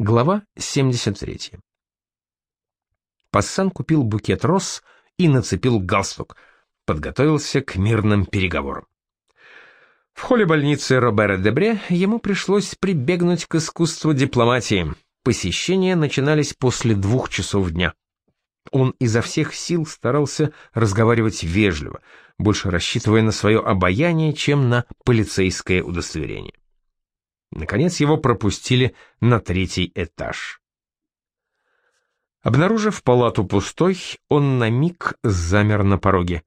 Глава 73. Пассан купил букет роз и нацепил галстук. Подготовился к мирным переговорам. В холле больницы Робера-Дебре ему пришлось прибегнуть к искусству дипломатии. Посещения начинались после 2 часов дня. Он изо всех сил старался разговаривать вежливо, больше рассчитывая на свое обаяние, чем на полицейское удостоверение. Наконец его пропустили на 3-й этаж. Обнаружив палату пустой, он на миг замер на пороге.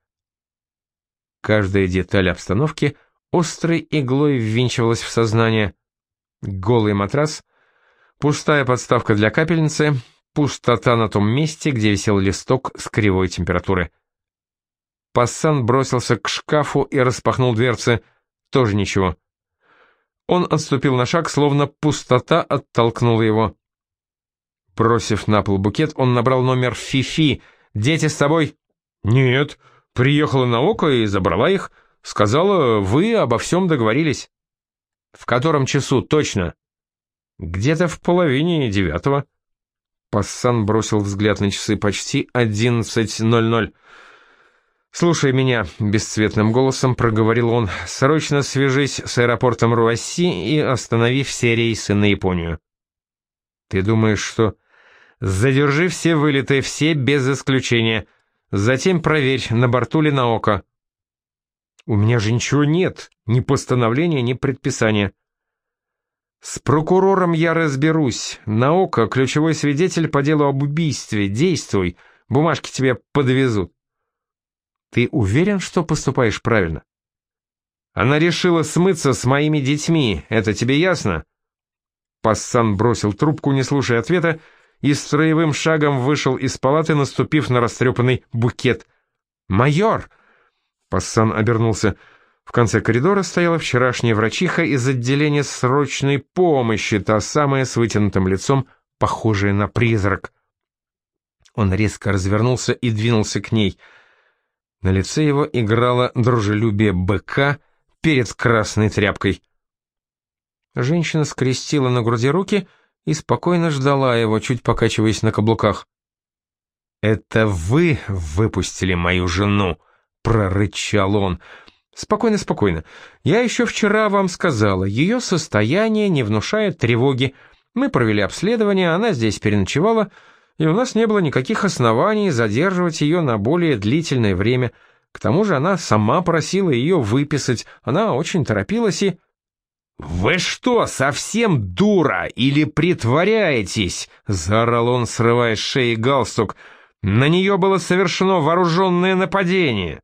Каждая деталь обстановки острой иглой ввинчивалась в сознание. Голый матрас, пустая подставка для капельницы, пустота на том месте, где висел листок с кривой температуры. Пассан бросился к шкафу и распахнул дверцы. Тоже ничего. Он отступил на шаг, словно пустота оттолкнула его. Бросив на пол букет, он набрал номер Фифи. «Дети с тобой?» «Нет, приехала на око и забрала их. Сказала, вы обо всем договорились». «В котором часу, точно?» «Где-то в 8:30». Пассан бросил взгляд на часы. Почти 11:00. «Слушай меня», — бесцветным голосом проговорил он, — «срочно свяжись с аэропортом Руасси и останови все рейсы на Японию». «Ты думаешь, что...» «Задержи все вылеты, все без исключения. Затем проверь, на борту ли Наока». «У меня же ничего нет, ни постановления, ни предписания». «С прокурором я разберусь. Наока — ключевой свидетель по делу об убийстве. Действуй, бумажки тебе подвезут». «Ты уверен, что поступаешь правильно?» «Она решила смыться с моими детьми, это тебе ясно?» Пассан бросил трубку, не слушая ответа, и строевым шагом вышел из палаты, наступив на растрепанный букет. «Майор!» Пассан обернулся. В конце коридора стояла вчерашняя врачиха из отделения срочной помощи, та самая с вытянутым лицом, похожая на призрак. Он резко развернулся и двинулся к ней. На лице его играло дружелюбие быка перед красной тряпкой. Женщина скрестила на груди руки и спокойно ждала его, чуть покачиваясь на каблуках. «Это вы выпустили мою жену», — прорычал он. «Спокойно, спокойно. Я еще вчера вам сказала, ее состояние не внушает тревоги. Мы провели обследование, она здесь переночевала, и у нас не было никаких оснований задерживать ее на более длительное время. К тому же она сама просила ее выписать, она очень торопилась и...» «Вы что, совсем дура или притворяетесь?» — заорал он, срывая с шеи галстук. «На нее было совершено вооруженное нападение».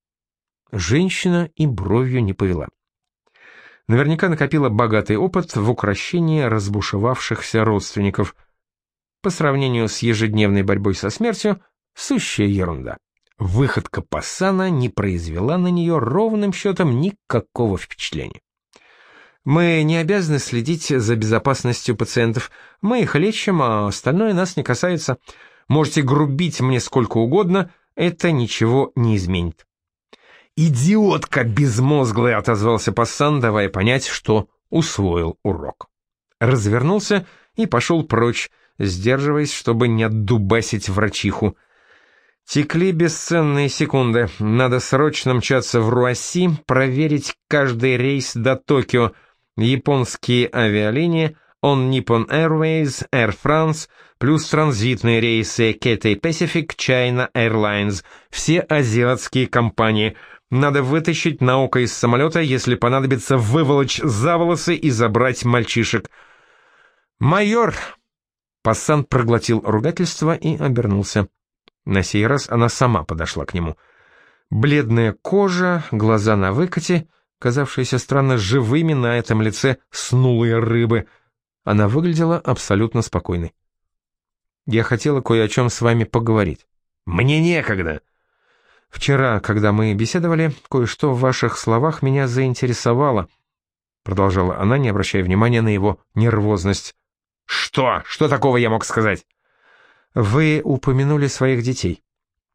Женщина и бровью не повела. Наверняка накопила богатый опыт в укрощении разбушевавшихся родственников. По сравнению с ежедневной борьбой со смертью, сущая ерунда. Выходка Пассана не произвела на нее ровным счетом никакого впечатления. «Мы не обязаны следить за безопасностью пациентов. Мы их лечим, а остальное нас не касается. Можете грубить мне сколько угодно, это ничего не изменит». «Идиотка безмозглая!» — отозвался Пассан, давая понять, что усвоил урок. Развернулся и пошел прочь, сдерживаясь, чтобы не отдубасить врачиху. Текли бесценные секунды. Надо срочно мчаться в Руасси, проверить каждый рейс до Токио. Японские авиалинии, On Nippon Airways, Air France, плюс транзитные рейсы Cathay Pacific, China Airlines, все азиатские компании. Надо вытащить Наока из самолета, если понадобится выволочь за волосы и забрать мальчишек. «Майор!» Пассан проглотил ругательство и обернулся. На сей раз она сама подошла к нему. Бледная кожа, глаза на выкате, казавшиеся странно живыми на этом лице снулые рыбы. Она выглядела абсолютно спокойной. «Я хотела кое о чем с вами поговорить». «Мне некогда!» «Вчера, когда мы беседовали, кое-что в ваших словах меня заинтересовало», продолжала она, не обращая внимания на его нервозность. «Что? Что такого я мог сказать?» «Вы упомянули своих детей».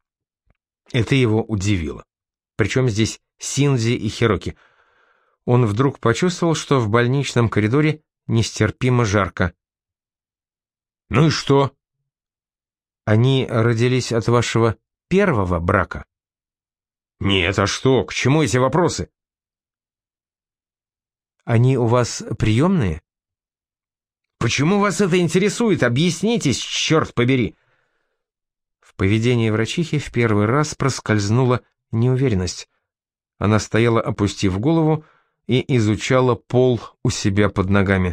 Это его удивило. Причем здесь Синдзи и Хироки. Он вдруг почувствовал, что в больничном коридоре нестерпимо жарко. Ну и что? Они родились от вашего первого брака? Нет, а что? К чему эти вопросы? Они у вас приемные? Почему вас это интересует? Объяснитесь, черт побери. В поведении врачихи в первый раз проскользнула неуверенность. Она стояла, опустив голову, и изучала пол у себя под ногами.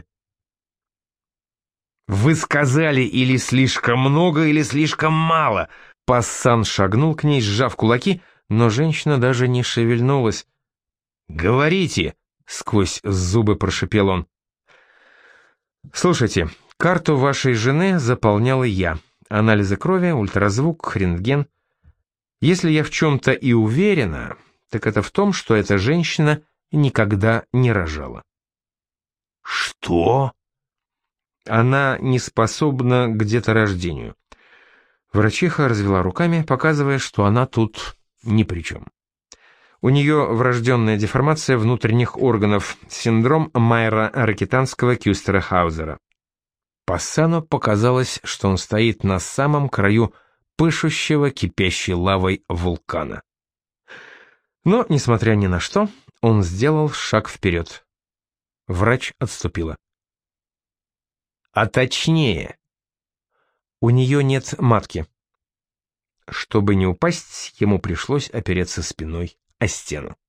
«Вы сказали или слишком много, или слишком мало!» Пассан шагнул к ней, сжав кулаки, но женщина даже не шевельнулась. «Говорите!» — сквозь зубы прошипел он. «Слушайте, карту вашей жены заполнял я. Анализы крови, ультразвук, рентген. Если я в чем-то и уверена, так это в том, что эта женщина никогда не рожала». «Что?» Она не способна к деторождению. Врачиха развела руками, показывая, что она тут ни при чем. У нее врожденная деформация внутренних органов, синдром Майера-Ракитанского-Кюстера-Хаузера. Пассану показалось, что он стоит на самом краю пышущего кипящей лавой вулкана. Но, несмотря ни на что, он сделал шаг вперед. Врач отступила. «А точнее?» У нее нет матки. Чтобы не упасть, ему пришлось опереться спиной о стену.